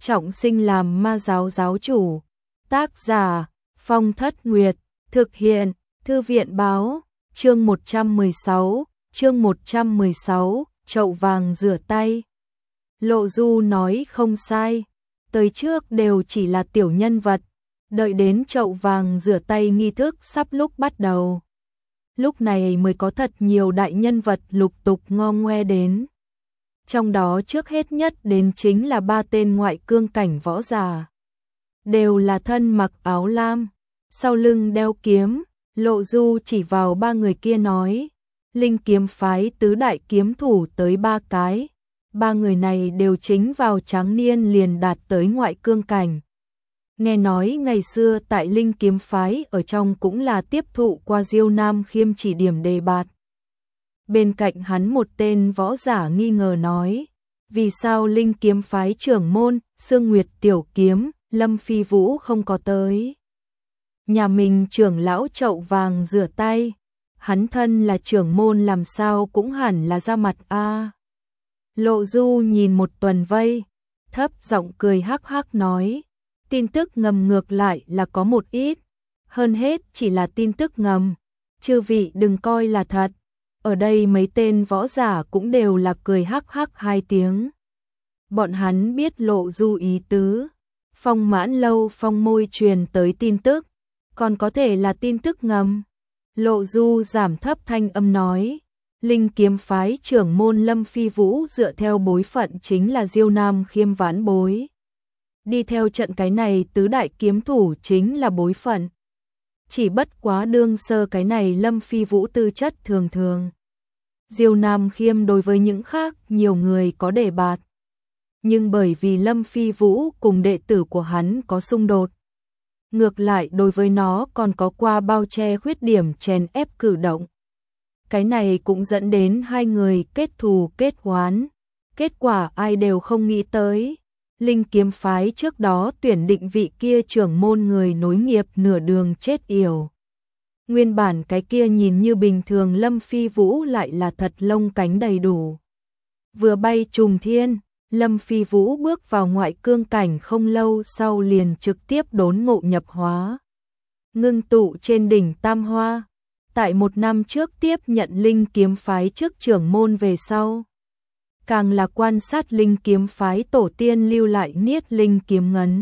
trọng sinh làm ma giáo giáo chủ. Tác giả Phong Thất Nguyệt. Thực hiện Thư viện Báo. Chương 116, chậu vàng rửa tay. Lộ Du nói không sai, tới trước đều chỉ là tiểu nhân vật, đợi đến chậu vàng rửa tay nghi thức sắp lúc bắt đầu. Lúc này mới có thật nhiều đại nhân vật lục tục ngo ngoe đến. Trong đó trước hết nhất đến chính là 3 tên ngoại cương cảnh võ giả. Đều là thân mặc áo lam, sau lưng đeo kiếm. Lộ Du chỉ vào 3 người kia nói, Linh kiếm phái tứ đại kiếm thủ tới 3 cái. 3 người này đều chính vào tráng niên liền đạt tới ngoại cương cảnh. Nghe nói ngày xưa tại Linh kiếm phái ở trong cũng là tiếp thụ qua Diêu Nam Khiêm chỉ điểm đề bạt. Bên cạnh hắn một tên võ giả nghi ngờ nói, vì sao Linh kiếm phái trưởng môn, Sương Nguyệt tiểu kiếm, Lâm Phi Vũ không có tới? Nhà mình trưởng lão chậu vàng rửa tay, hắn thân là trưởng môn làm sao cũng hẳn là ra mặt a. Lộ Du nhìn một tuần vây, thấp giọng cười hắc hắc nói, tin tức ngầm ngược lại là có một ít, hơn hết chỉ là tin tức ngầm, chư vị đừng coi là thật. Ở đây mấy tên võ giả cũng đều là cười hắc hắc 2 tiếng. Bọn hắn biết Lộ Du ý tứ, Phong Mãn Lâu Phong môi truyền tới tin tức, còn có thể là tin tức ngầm. Lộ Du giảm thấp thanh âm nói, Linh kiếm phái trưởng môn Lâm Phi Vũ dựa theo bối phận chính là Diêu Nam Khiêm vãn bối. Đi theo trận cái này tứ đại kiếm thủ chính là bối phận. Chỉ bất quá đương sơ cái này Lâm Phi Vũ tư chất thường thường. Diêu Nam Khiêm đối với những khác nhiều người có đề bạt. Nhưng bởi vì Lâm Phi Vũ cùng đệ tử của hắn có xung đột. Ngược lại đối với nó còn có qua bao che khuyết điểm chèn ép cử động. Cái này cũng dẫn đến 2 người kết thù kết oán. Kết quả ai đều không nghĩ tới. Linh kiếm phái trước đó tuyển định vị kia trưởng môn người nối nghiệp nửa đường chết yểu. Nguyên bản cái kia nhìn như bình thường Lâm Phi Vũ lại là thật lông cánh đầy đủ. Vừa bay trùng thiên, Lâm Phi Vũ bước vào ngoại cương cảnh không lâu sau liền trực tiếp đốn ngộ nhập hóa. Ngưng tụ trên đỉnh Tam Hoa, tại 1 năm trước tiếp nhận Linh kiếm phái trước trưởng môn về sau. Càng là quan sát Linh kiếm phái tổ tiên lưu lại niết linh kiếm ngấn.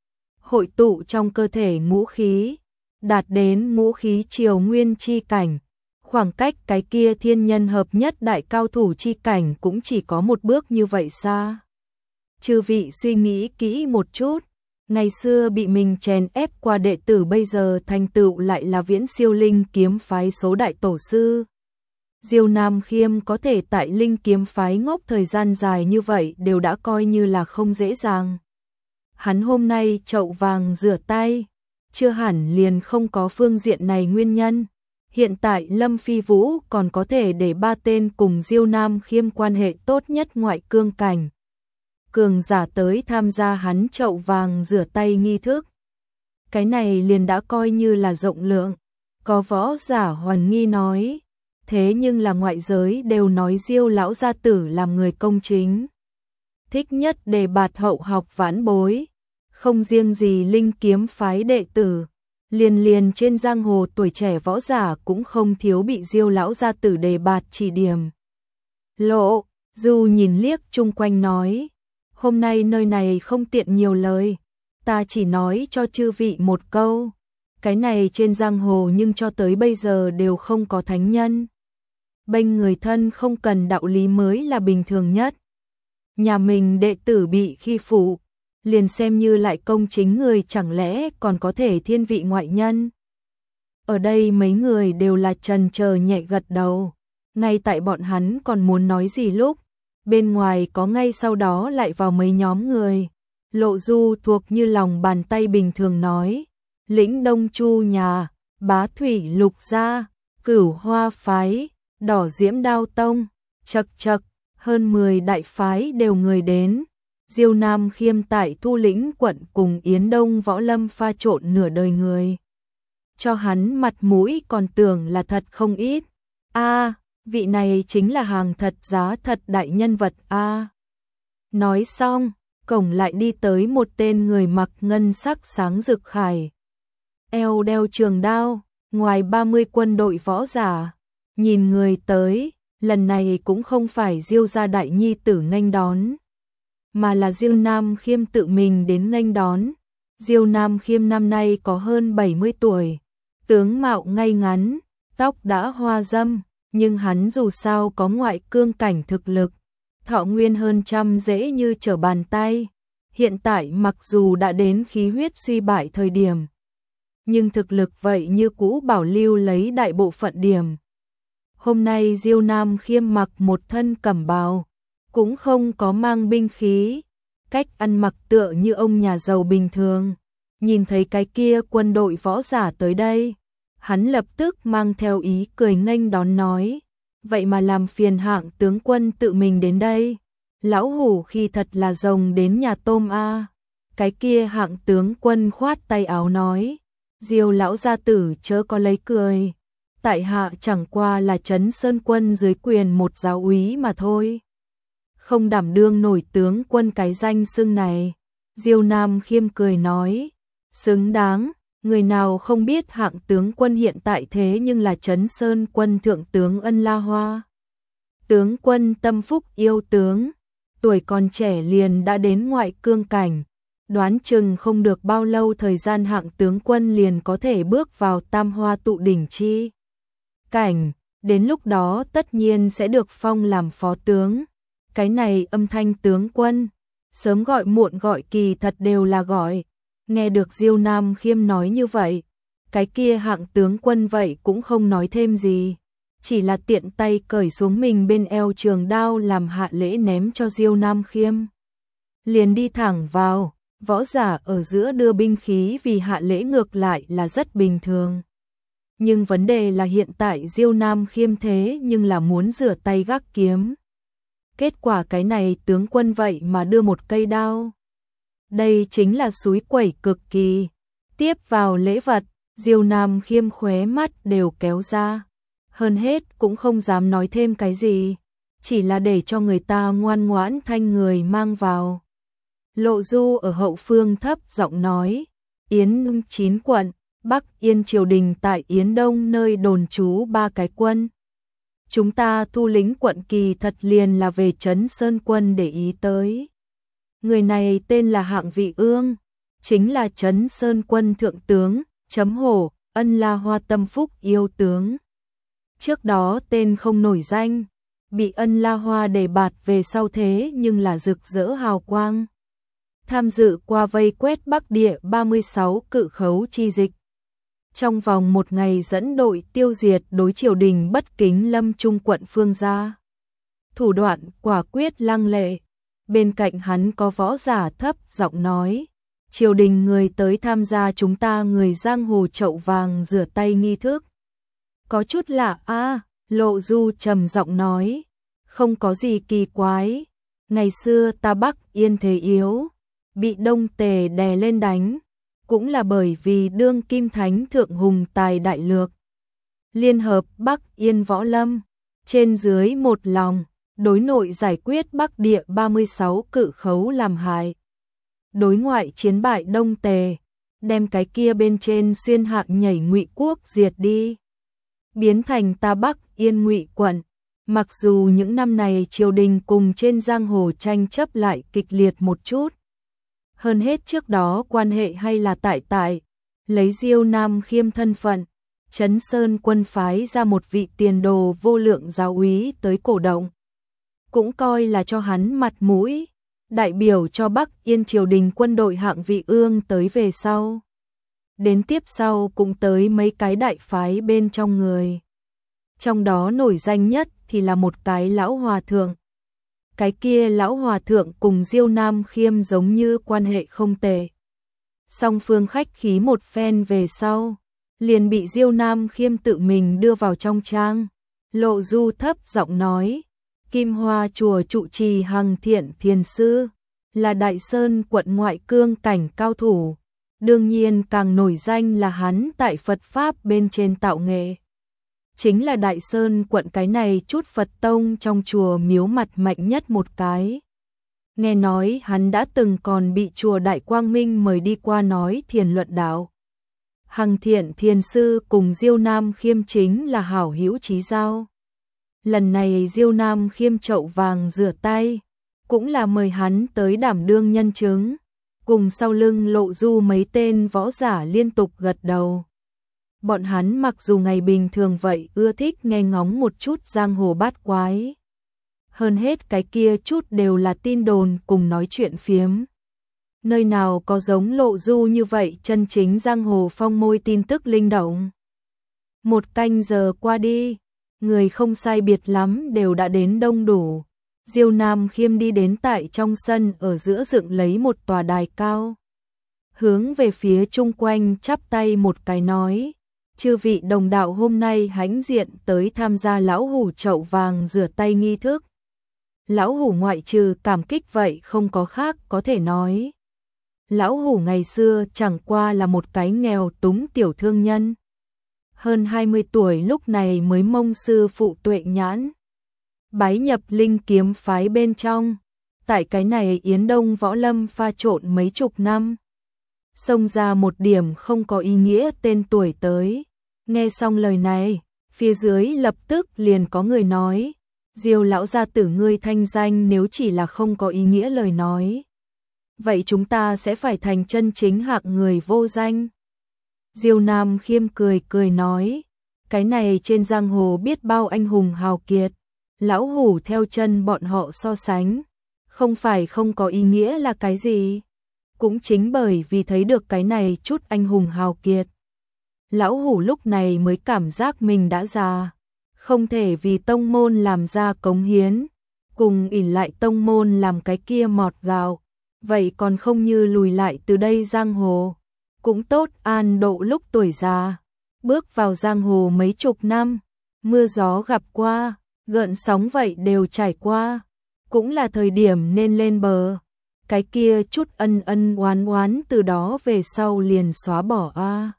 Hội tụ trong cơ thể ngũ khí, đạt đến ngũ khí triều nguyên chi cảnh. Khoảng cách cái kia thiên nhân hợp nhất đại cao thủ chi cảnh cũng chỉ có một bước như vậy xa. Chư vị suy nghĩ kỹ một chút, ngày xưa bị mình chèn ép qua đệ tử bây giờ thành tựu lại là viễn siêu Linh kiếm phái số đại tổ sư. Diêu Nam Khiêm có thể tại Linh kiếm phái ngốc thời gian dài như vậy đều đã coi như là không dễ dàng. Hắn hôm nay chậu vàng rửa tay, chưa hẳn liền không có phương diện này nguyên nhân. Hiện tại Lâm Phi Vũ còn có thể để 3 tên cùng Diêu Nam Khiêm quan hệ tốt nhất ngoại cương cảnh. Cường giả tới tham gia hắn chậu vàng rửa tay nghi thức. Cái này liền đã coi như là rộng lượng. Có võ giả hoài nghi nói, thế nhưng là ngoại giới đều nói Diêu lão gia tử làm người công chính. Thích nhất đề bạt hậu học vãn bối. Không riêng gì Linh kiếm phái đệ tử. Liền trên giang hồ tuổi trẻ võ giả cũng không thiếu bị Diêu lão gia tử đề bạt chỉ điểm. Lộ Du nhìn liếc chung quanh nói, hôm nay nơi này không tiện nhiều lời, ta chỉ nói cho chư vị một câu, cái này trên giang hồ nhưng cho tới bây giờ đều không có thánh nhân. Bênh người thân không cần đạo lý mới là bình thường nhất. Nhà mình đệ tử bị khi phụ, liền xem như lại công chính người chẳng lẽ còn có thể thiên vị ngoại nhân. Ở đây mấy người đều là trần chờ nhẹ gật đầu, ngay tại bọn hắn còn muốn nói gì lúc, bên ngoài có ngay sau đó lại vào mấy nhóm người. Lộ Du thuộc như lòng bàn tay bình thường nói, Lĩnh Đông Chu nhà, Bá Thủy Lục gia, Cửu Hoa phái, Đỏ Diễm Đao tông, chật, hơn 10 đại phái đều người đến. Diêu Nam Khiêm tại Thu Lĩnh quận cùng Yến Đông Võ Lâm pha trộn nửa đời người. Cho hắn mặt mũi còn tưởng là thật không ít. Vị này chính là hàng thật giá thật đại nhân vật a. Nói xong, cổng lại đi tới một tên người mặc ngân sắc sáng rực khải. Eo đeo trường đao, ngoài 30 quân đội võ giả. Nhìn người tới, lần này cũng không phải Diêu gia đại nhi tử nghênh đón, mà là Diêu Nam Khiêm tự mình đến nghênh đón. Diêu Nam Khiêm năm nay có hơn 70 tuổi, tướng mạo ngay ngắn, tóc đã hoa râm, nhưng hắn dù sao có ngoại cương cảnh thực lực, thọ nguyên hơn trăm dễ như trở bàn tay. Hiện tại mặc dù đã đến khí huyết suy bại thời điểm, nhưng thực lực vậy như cũ bảo lưu lấy đại bộ phận điểm. Hôm nay Diêu Nam Khiêm mặc một thân cẩm bào, cũng không có mang binh khí, cách ăn mặc tựa như ông nhà giàu bình thường. Nhìn thấy cái kia quân đội võ giả tới đây, hắn lập tức mang theo ý cười nghênh đón nói, vậy mà làm phiền hạng tướng quân tự mình đến đây. Lão hủ khi thật là rồng đến nhà tôm a. Cái kia hạng tướng quân khoát tay áo nói, Diêu lão gia tử chớ có lấy cười, tại hạ chẳng qua là Trấn Sơn quân dưới quyền một giáo úy mà thôi, không đảm đương nổi tướng quân cái danh xưng này. Diêu Nam Khiêm cười nói, xứng đáng, người nào không biết hạng tướng quân hiện tại thế nhưng là Trấn Sơn quân thượng tướng Ân La Hoa. Tướng quân tâm phúc yêu tướng, tuổi còn trẻ liền đã đến ngoại cương cảnh, đoán chừng không được bao lâu thời gian hạng tướng quân liền có thể bước vào tam hoa tụ đỉnh chi cảnh, đến lúc đó tất nhiên sẽ được phong làm phó tướng. Cái này âm thanh tướng quân, sớm gọi muộn gọi kỳ thật đều là gọi. Nghe được Diêu Nam Khiêm nói như vậy, cái kia hạng tướng quân vậy cũng không nói thêm gì, chỉ là tiện tay cởi xuống mình bên eo trường đao làm hạ lễ ném cho Diêu Nam Khiêm. Liền đi thẳng vào, võ giả ở giữa đưa binh khí vì hạ lễ ngược lại là rất bình thường. Nhưng vấn đề là hiện tại Diêu Nam Khiêm thế nhưng là muốn rửa tay gác kiếm. Kết quả cái này tướng quân vậy mà đưa một cây đao. Đây chính là xúi quẩy cực kỳ. Tiếp vào lễ vật, Diêu Nam Khiêm khóe mắt đều kéo ra. Hơn hết cũng không dám nói thêm cái gì, chỉ là để cho người ta ngoan ngoãn thanh người mang vào. Lộ Du ở hậu phương thấp giọng nói, Yến 9 quận, Bắc Yên triều đình tại Yến Đông nơi đồn trú 3 cái quân. Chúng ta thu lính quận kỳ thật liền là về Trấn Sơn quân để ý tới. Người này tên là Hạng Vị Ương, chính là Trấn Sơn quân thượng tướng, chấm hổ, Ân La Hoa tâm phúc yêu tướng. Trước đó tên không nổi danh, bị Ân La Hoa đề bạt về sau thế nhưng là rực rỡ hào quang. Tham dự qua vây quét Bắc Địa 36 cự khấu chi dịch. Trong vòng một ngày dẫn đội tiêu diệt đối triều đình bất kính Lâm Trung quận Phương gia. Thủ đoạn quả quyết lăng lệ. Bên cạnh hắn có võ giả thấp giọng nói, triều đình người tới tham gia chúng ta người giang hồ chậu vàng rửa tay nghi thức. Có chút lạ a. Lộ Du trầm giọng nói, không có gì kỳ quái. Ngày xưa ta Bắc Yên thế yếu, bị Đông Tề đè lên đánh, cũng là bởi vì đương kim thánh thượng hùng tài đại lược. Liên hợp Bắc Yên võ lâm, trên dưới một lòng, đối nội giải quyết Bắc Địa 36 cự khấu làm hại. Đối ngoại chiến bại Đông Tề, đem cái kia bên trên xuyên hạng nhảy Ngụy quốc diệt đi, biến thành ta Bắc Yên Ngụy quận. Mặc dù những năm này triều đình cùng trên giang hồ tranh chấp lại kịch liệt một chút, hơn hết trước đó quan hệ hay là tại lấy Diêu Nam Khiêm thân phận, Trấn Sơn quân phái ra một vị tiền đồ vô lượng giáo úy tới cổ động, cũng coi là cho hắn mặt mũi. Đại biểu cho Bắc Yên triều đình quân đội Hạng Vị Ương tới về sau, đến tiếp sau cũng tới mấy cái đại phái bên trong người. Trong đó nổi danh nhất thì là một cái lão hòa thượng. Cái kia lão hòa thượng cùng Diêu Nam Khiêm giống như quan hệ không tệ. Song phương khách khí một phen về sau, liền bị Diêu Nam Khiêm tự mình đưa vào trong trang. Lộ Du thấp giọng nói, Kim Hoa chùa trụ trì Hằng Thiện Thiền Sư, là Đại Sơn quận ngoại cương cảnh cao thủ. Đương nhiên càng nổi danh là hắn tại Phật Pháp bên trên tạo nghệ. Chính là Đại Sơn quận cái này chút Phật tông trong chùa miếu mặt mạnh nhất một cái. nghe nói hắn đã từng còn bị chùa Đại Quang Minh mời đi qua nói thiền luận đạo. Hằng Thiện thiền sư cùng Diêu Nam Khiêm chính là hảo hữu chí giao. Lần này Diêu Nam Khiêm chậu vàng rửa tay, cũng là mời hắn tới đảm đương nhân chứng, cùng sau lưng Lộ Du mấy tên võ giả liên tục gật đầu. Bọn hắn mặc dù ngày bình thường vậy ưa thích nghe ngóng một chút giang hồ bát quái. Hơn hết cái kia chút đều là tin đồn cùng nói chuyện phiếm. Nơi nào có giống Lộ Du như vậy chân chính giang hồ phong môi tin tức linh động. Một canh giờ qua đi, người không sai biệt lắm đều đã đến đông đủ. Diêu Nam Khiêm đi đến tại trong sân ở giữa dựng lấy một tòa đài cao. Hướng về phía chung quanh chắp tay một cái nói, chư vị đồng đạo hôm nay hãnh diện tới tham gia lão hủ chậu vàng rửa tay nghi thức. Lão hủ ngoại trừ cảm kích vậy không có khác có thể nói. Lão hủ ngày xưa chẳng qua là một cái nghèo túng tiểu thương nhân. Hơn 20 tuổi lúc này mới mông sư phụ Tuệ Nhãn bái nhập Linh Kiếm phái bên trong. Tại cái này Yến Đông võ lâm pha trộn mấy chục năm. Xông ra một điểm không có ý nghĩa tên tuổi tới. Nghe xong lời này, phía dưới lập tức liền có người nói, Diêu lão gia tử ngươi thanh danh nếu chỉ là không có ý nghĩa lời nói, vậy chúng ta sẽ phải thành chân chính hạng người vô danh. Diêu Nam Khiêm cười cười nói, cái này trên giang hồ biết bao anh hùng hào kiệt, lão hủ theo chân bọn họ so sánh, không phải không có ý nghĩa là cái gì. Cũng chính bởi vì thấy được cái này chút anh hùng hào kiệt, lão hủ lúc này mới cảm giác mình đã già, không thể vì tông môn làm ra cống hiến, cùng ỷ lại tông môn làm cái kia mọt gạo, vậy còn không như lùi lại từ đây giang hồ. Cũng tốt an độ lúc tuổi già, bước vào giang hồ mấy chục năm, mưa gió gặp qua, gợn sóng vậy đều trải qua, cũng là thời điểm nên lên bờ. Cái kia chút ân ân oán oán từ đó về sau liền xóa bỏ a.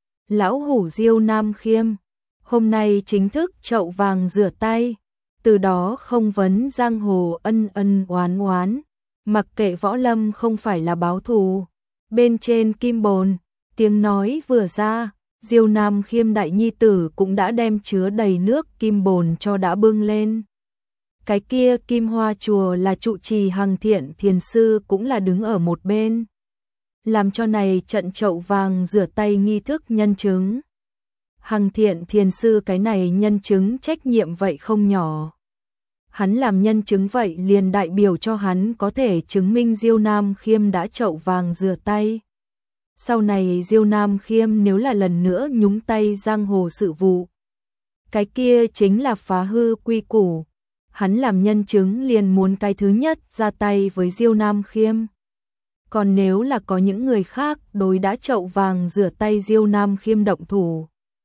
Lão hủ Diêu Nam Khiêm, hôm nay chính thức chậu vàng rửa tay, từ đó không vấn giang hồ ân ân oán oán, mặc kệ võ lâm không phải là báo thù. Bên trên kim bồn, tiếng nói vừa ra, Diêu Nam Khiêm đại nhi tử cũng đã đem chứa đầy nước kim bồn cho đã bưng lên. Cái kia kim hoa chùa là trụ trì Hằng Thiện thiền sư cũng là đứng ở một bên, làm cho này trận chậu vàng rửa tay nghi thức nhân chứng. Hằng Thiện thiền sư cái này nhân chứng trách nhiệm vậy không nhỏ. Hắn làm nhân chứng vậy liền đại biểu cho hắn có thể chứng minh Diêu Nam Khiêm đã chậu vàng rửa tay. Sau này Diêu Nam Khiêm nếu là lần nữa nhúng tay giang hồ sự vụ, cái kia chính là phá hư quy củ. Hắn làm nhân chứng liền muốn cái thứ nhất ra tay với Diêu Nam Khiêm. Còn nếu là có những người khác đối đã chậu vàng rửa tay Diêu Nam Khiêm động thủ,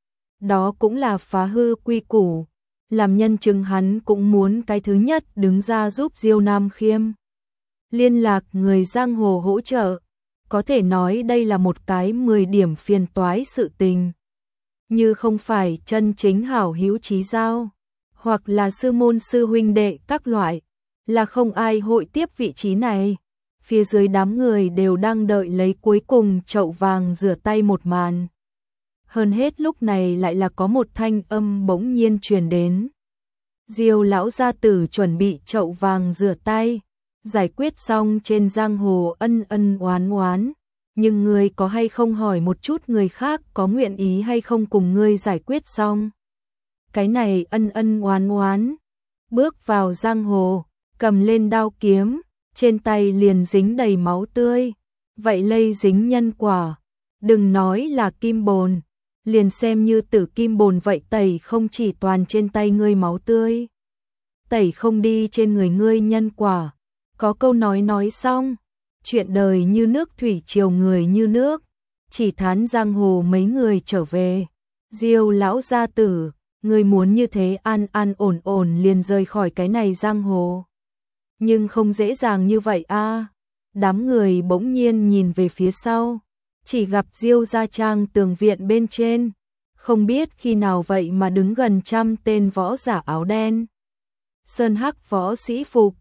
đó cũng là phá hư quy củ. Làm nhân chứng hắn cũng muốn cái thứ nhất đứng ra giúp Diêu Nam Khiêm. Liên lạc người giang hồ hỗ trợ, có thể nói đây là một cái 10 điểm phiền toái sự tình. Như không phải chân chính hảo hữu chí giao, hoặc là sư môn sư huynh đệ các loại, là không ai hội tiếp vị trí này. Phía dưới đám người đều đang đợi lấy cuối cùng chậu vàng rửa tay một màn. Hơn hết lúc này lại là có một thanh âm bỗng nhiên truyền đến. Diêu lão gia tử chuẩn bị chậu vàng rửa tay, giải quyết xong trên giang hồ ân ân oán oán, nhưng ngươi có hay không hỏi một chút người khác có nguyện ý hay không cùng ngươi giải quyết xong. Cái này ân ân oán oán, bước vào giang hồ, cầm lên đao kiếm, trên tay liền dính đầy máu tươi, vậy lây dính nhân quả, đừng nói là kim bồn, liền xem như tử kim bồn vậy tẩy không chỉ toàn trên tay ngươi máu tươi, tẩy không đi trên người ngươi nhân quả. Có câu nói xong, chuyện đời như nước thủy triều người như nước, chỉ thán giang hồ mấy người trở về. Diêu lão gia tử, ngươi muốn như thế an an ổn ổn liền rời khỏi cái này giang hồ, nhưng không dễ dàng như vậy a. Đám người bỗng nhiên nhìn về phía sau, chỉ gặp Diêu gia trang tường viện bên trên, không biết khi nào vậy mà đứng gần 100 tên võ giả áo đen, sơn hắc võ sĩ phục,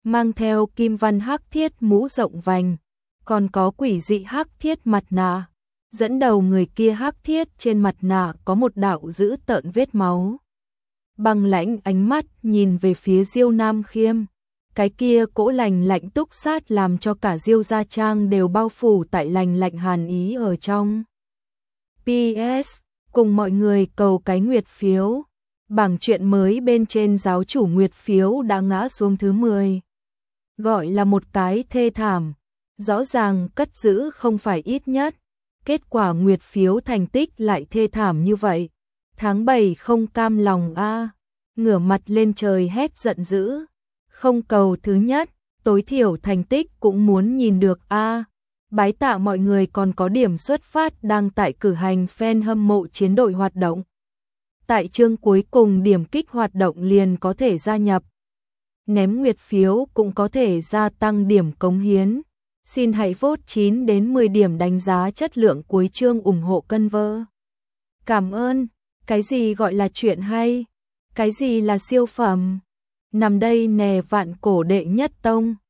mang theo kim văn hắc thiết mũ rộng vành, còn có quỷ dị hắc thiết mặt nạ. Dẫn đầu người kia hắc thiết trên mặt nạ có một đạo dữ tợn vết máu. Băng lãnh ánh mắt nhìn về phía Diêu Nam Khiêm. Cái kia cỗ lành lạnh túc sát làm cho cả Diêu gia trang đều bao phủ tại lành lạnh hàn ý ở trong. PS, cùng mọi người cầu cái nguyệt phiếu. Bảng truyện mới bên trên giáo chủ nguyệt phiếu đã ngã xuống thứ 10. Gọi là một cái thê thảm. Rõ ràng cất giữ không phải ít nhất. Kết quả nguyệt phiếu thành tích lại thê thảm như vậy. Tháng 7 không cam lòng a. Ngửa mặt lên trời hét giận dữ. Không cầu thứ nhất, tối thiểu thành tích cũng muốn nhìn được a. Bái tạ mọi người, còn có điểm xuất phát đang tại cử hành fan hâm mộ chiến đội hoạt động. Tại chương cuối cùng điểm kích hoạt động liền có thể gia nhập. Ném nguyệt phiếu cũng có thể gia tăng điểm cống hiến. Xin hãy vote 9 đến 10 điểm đánh giá chất lượng cuối chương ủng hộ cân vơ. Cảm ơn. Cái gì gọi là chuyện hay? Cái gì là siêu phẩm? Nằm đây nè vạn cổ đệ nhất tông.